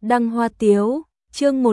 Đăng Hoa Tiếu, chương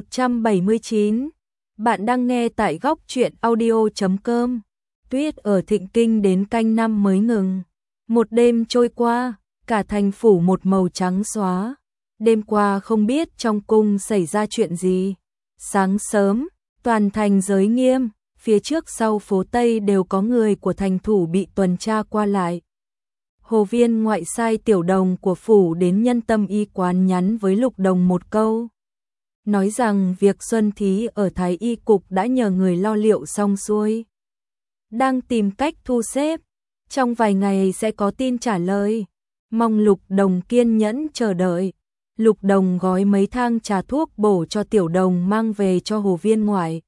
179. Bạn đang nghe tại góc truyện audio.com. Tuyết ở Thịnh Kinh đến canh năm mới ngừng. Một đêm trôi qua, cả thành phủ một màu trắng xóa. Đêm qua không biết trong cung xảy ra chuyện gì. Sáng sớm, toàn thành giới nghiêm, phía trước sau phố Tây đều có người của thành thủ bị tuần tra qua lại. Hồ Viên ngoại sai Tiểu Đồng của phủ đến Nhân Tâm y quán nhắn với Lục Đồng một câu. Nói rằng việc Xuân Thí ở Thái Y Cục đã nhờ người lo liệu xong xuôi. Đang tìm cách thu xếp, trong vài ngày sẽ có tin trả lời. Mong Lục Đồng kiên nhẫn chờ đợi. Lục Đồng gói mấy thang trà thuốc bổ cho Tiểu Đồng mang về cho Hồ Viên ngoại.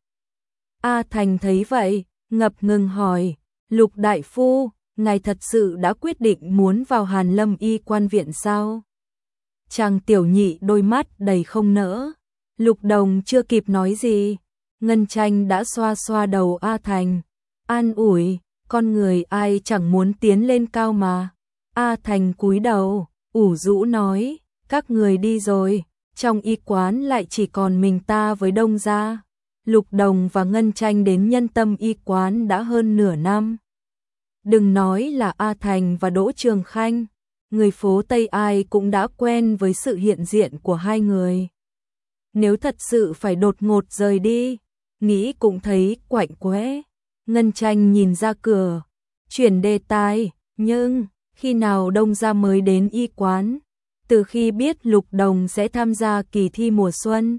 A Thành thấy vậy, ngập ngừng hỏi, Lục Đại Phu, ngài thật sự đã quyết định muốn vào Hàn Lâm y quan viện sao? Chàng tiểu nhị đôi mắt đầy không nỡ. Lục Đồng chưa kịp nói gì, Ngân Tranh đã xoa xoa đầu A Thành, an ủi, con người ai chẳng muốn tiến lên cao mà. A Thành cúi đầu, ủ rũ nói, các người đi rồi, trong y quán lại chỉ còn mình ta với Đông gia. Lục Đồng và Ngân Tranh đến Nhân Tâm y quán đã hơn nửa năm. Đừng nói là A Thành và Đỗ Trường Khanh, người phố Tây ai cũng đã quen với sự hiện diện của hai người. Nếu thật sự phải đột ngột rời đi, nghĩ cũng thấy quạnh quẽ. Ngân Tranh nhìn ra cửa, chuyển đề tài, nhưng khi nào Đông gia mới đến y quán? Từ khi biết Lục Đồng sẽ tham gia kỳ thi mùa xuân,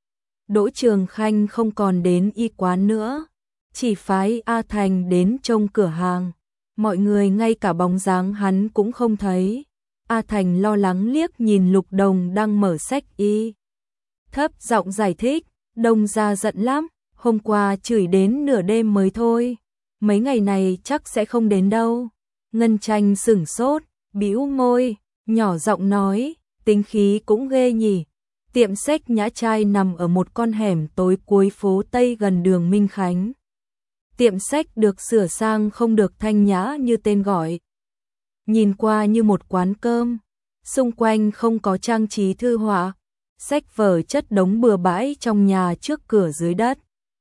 Đỗ Trường Khanh không còn đến y quán nữa, chỉ phái A Thành đến trông cửa hàng. Mọi người ngay cả bóng dáng hắn cũng không thấy. A Thành lo lắng liếc nhìn Lục Đồng đang mở sách y. Thấp giọng giải thích, Đông gia giận lắm, hôm qua chửi đến nửa đêm mới thôi. Mấy ngày này chắc sẽ không đến đâu. Ngân Tranh sửng sốt, bĩu môi, nhỏ giọng nói, tính khí cũng ghê nhỉ. Tiệm sách Nhã Trai nằm ở một con hẻm tối cuối phố Tây gần đường Minh Khánh. Tiệm sách được sửa sang không được thanh nhã như tên gọi. Nhìn qua như một quán cơm, xung quanh không có trang trí thư họa, sách vở chất đống bừa bãi trong nhà trước cửa dưới đất.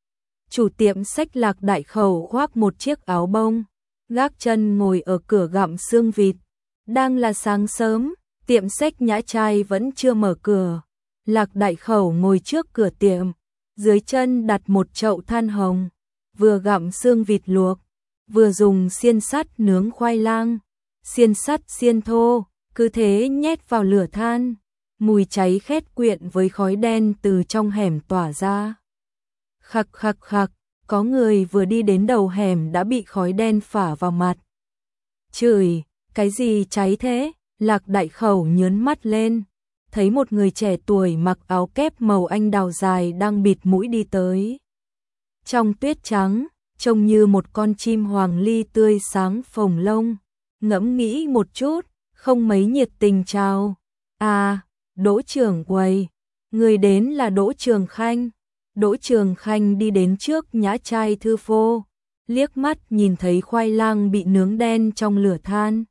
Chủ tiệm sách Lạc Đại Khẩu khoác một chiếc áo bông, gác chân ngồi ở cửa gặm xương vịt. Đang là sáng sớm, tiệm sách Nhã Trai vẫn chưa mở cửa. Lạc Đại Khẩu ngồi trước cửa tiệm, dưới chân đặt một chậu than hồng, vừa gặm xương vịt luộc, vừa dùng xiên sắt nướng khoai lang. Xiên sắt xiên thô, cứ thế nhét vào lửa than, mùi cháy khét quyện với khói đen từ trong hẻm tỏa ra. Khặc khặc khặc, có người vừa đi đến đầu hẻm đã bị khói đen phả vào mặt. Chửi, cái gì cháy thế? Lạc Đại Khẩu nhớn mắt lên, thấy một người trẻ tuổi mặc áo kép màu anh đào dài đang bịt mũi đi tới. Trong tuyết trắng, trông như một con chim hoàng ly tươi sáng phồng lông. Ngẫm nghĩ một chút, không mấy nhiệt tình chào. À, Đỗ trưởng quầy, người đến là Đỗ Trường Khanh. Đỗ Trường Khanh đi đến trước Nhã Trai thư phô, liếc mắt nhìn thấy khoai lang bị nướng đen trong lửa than.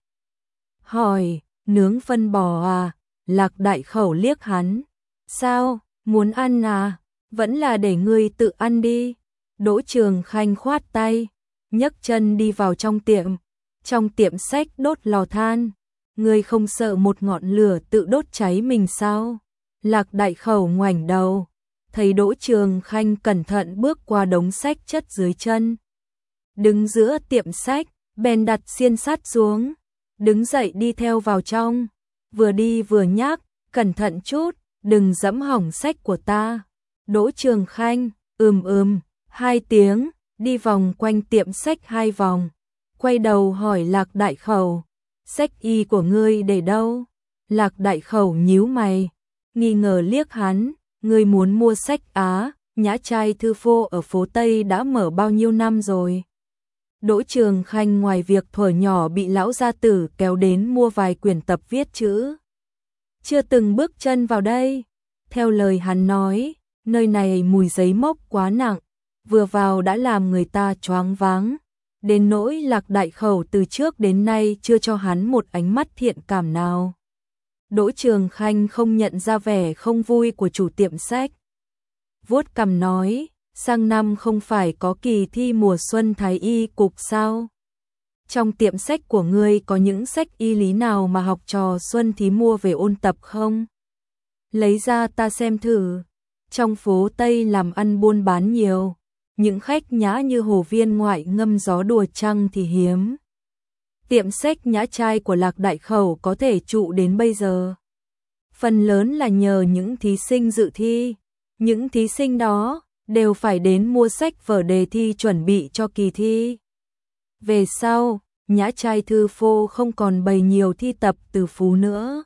Hỏi, nướng phân bò à? Lạc Đại Khẩu liếc hắn. Sao, muốn ăn à? Vẫn là để ngươi tự ăn đi. Đỗ Trường Khanh khoát tay, nhấc chân đi vào trong tiệm. Trong tiệm sách đốt lò than, ngươi không sợ một ngọn lửa tự đốt cháy mình sao? Lạc Đại Khẩu ngoảnh đầu, thấy Đỗ Trường Khanh cẩn thận bước qua đống sách chất dưới chân. Đứng giữa tiệm sách, bèn đặt xiên sắt xuống, đứng dậy đi theo vào trong, vừa đi vừa nhắc, cẩn thận chút, đừng dẫm hỏng sách của ta. Đỗ Trường Khanh, hai tiếng, đi vòng quanh tiệm sách hai vòng. Quay đầu hỏi Lạc Đại Khẩu, sách y của ngươi để đâu? Lạc Đại Khẩu nhíu mày, nghi ngờ liếc hắn, ngươi muốn mua sách á? Nhã Trai thư phô ở phố Tây đã mở bao nhiêu năm rồi? Đỗ Trường Khanh ngoài việc thuở nhỏ bị lão gia tử kéo đến mua vài quyển tập viết chữ, chưa từng bước chân vào đây. Theo lời hắn nói, nơi này mùi giấy mốc quá nặng, vừa vào đã làm người ta choáng váng. Đến nỗi Lạc Đại Khẩu từ trước đến nay chưa cho hắn một ánh mắt thiện cảm nào. Đỗ Trường Khanh không nhận ra vẻ không vui của chủ tiệm sách. Vuốt cằm nói, sang năm không phải có kỳ thi mùa xuân Thái y cục sao? Trong tiệm sách của ngươi có những sách y lý nào mà học trò Xuân Thí mua về ôn tập không? Lấy ra ta xem thử. Trong phố Tây làm ăn buôn bán nhiều, những khách nhã như Hồ Viên ngoại ngâm gió đùa trăng thì hiếm. Tiệm sách nhã trai của Lạc Đại Khẩu có thể trụ đến bây giờ, phần lớn là nhờ những thí sinh dự thi. Những thí sinh đó đều phải đến mua sách vở đề thi chuẩn bị cho kỳ thi. Về sau, nhã trai thư phô không còn bày nhiều thi tập từ phú nữa,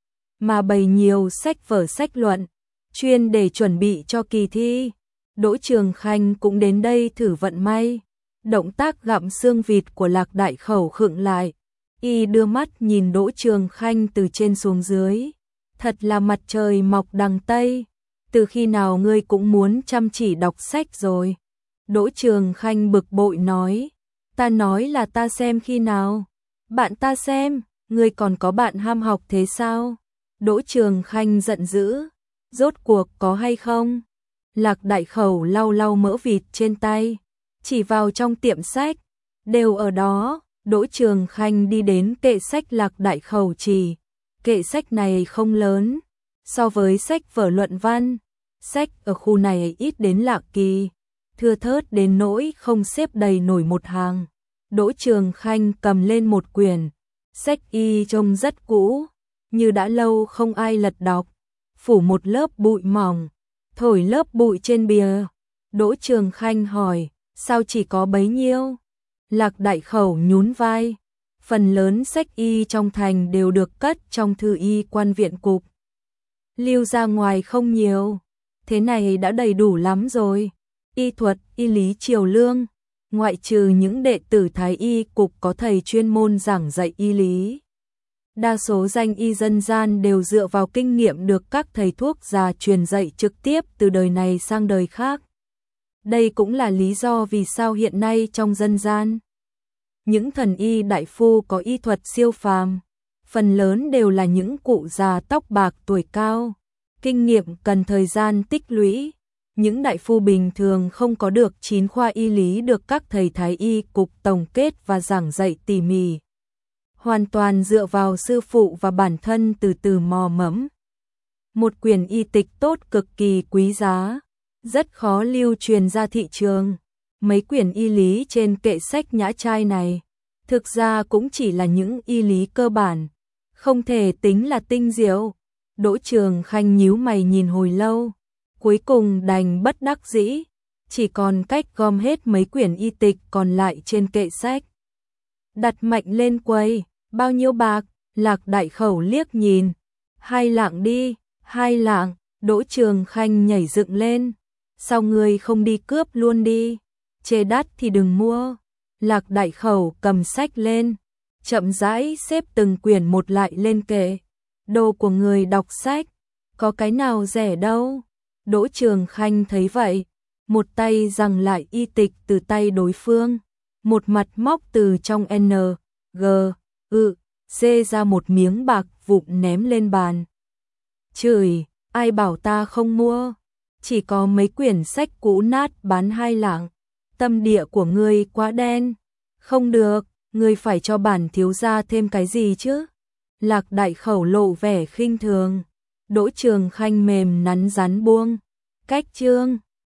mà bày nhiều sách vở sách luận, chuyên để chuẩn bị cho kỳ thi. Đỗ Trường Khanh cũng đến đây thử vận may. Động tác gặm xương vịt của Lạc Đại Khẩu khựng lại. Y đưa mắt nhìn Đỗ Trường Khanh từ trên xuống dưới. Thật là mặt trời mọc đằng Tây. Từ khi nào ngươi cũng muốn chăm chỉ đọc sách rồi? Đỗ Trường Khanh bực bội nói. Ta nói là ta xem khi nào? Bạn ta xem, ngươi còn có bạn ham học thế sao? Đỗ Trường Khanh giận dữ. Rốt cuộc có hay không? Lạc Đại Khẩu lau lau mỡ vịt trên tay, chỉ vào trong tiệm sách, đều ở đó. Đỗ Trường Khanh đi đến kệ sách Lạc Đại Khẩu chỉ. Kệ sách này không lớn, so với sách vở luận văn, sách ở khu này ít đến lạ kỳ, thưa thớt đến nỗi không xếp đầy nổi một hàng. Đỗ Trường Khanh cầm lên một quyển, sách y trông rất cũ, như đã lâu không ai lật đọc, phủ một lớp bụi mỏng, thổi lớp bụi trên bìa. Đỗ Trường Khanh hỏi, sao chỉ có bấy nhiêu? Lạc Đại Khẩu nhún vai, phần lớn sách y trong thành đều được cất trong thư y quan viện cục, lưu ra ngoài không nhiều, thế này đã đầy đủ lắm rồi. Y thuật, y lý triều lương, ngoại trừ những đệ tử Thái y cục có thầy chuyên môn giảng dạy y lý, đa số danh y dân gian đều dựa vào kinh nghiệm được các thầy thuốc già truyền dạy trực tiếp từ đời này sang đời khác. Đây cũng là lý do vì sao hiện nay trong dân gian, những thần y đại phu có y thuật siêu phàm, phần lớn đều là những cụ già tóc bạc tuổi cao, kinh nghiệm cần thời gian tích lũy. Những đại phu bình thường không có được 9 khoa y lý được các thầy Thái y cục tổng kết và giảng dạy tỉ mỉ, hoàn toàn dựa vào sư phụ và bản thân từ từ mò mẫm. Một quyển y tịch tốt cực kỳ quý giá, rất khó lưu truyền ra thị trường. Mấy quyển y lý trên kệ sách nhã trai này, thực ra cũng chỉ là những y lý cơ bản, không thể tính là tinh diệu. Đỗ Trường Khanh nhíu mày nhìn hồi lâu, cuối cùng đành bất đắc dĩ, chỉ còn cách gom hết mấy quyển y tịch còn lại trên kệ sách, đặt mạnh lên quầy. Bao nhiêu bạc? Lạc Đại Khẩu liếc nhìn. 2 lạng đi. 2 lạng. Đỗ Trường Khanh nhảy dựng lên. Sao ngươi không đi cướp luôn đi? Chê đắt thì đừng mua. Lạc Đại Khẩu cầm sách lên, chậm rãi xếp từng quyển một lại lên kệ. Đồ của người đọc sách, có cái nào rẻ đâu. Đỗ Trường Khanh thấy vậy, một tay giằng lại y tịch từ tay đối phương, một mặt móc từ trong C ra một miếng bạc vụn ném lên bàn. Chửi, ai bảo ta không mua, chỉ có mấy quyển sách cũ nát bán 2 lạng, tâm địa của ngươi quá đen. Không được, ngươi phải cho bản thiếu gia thêm cái gì chứ? Lạc Đại Khẩu lộ vẻ khinh thường. Đỗ Trường Khanh mềm nắn rắn buông. Cách chương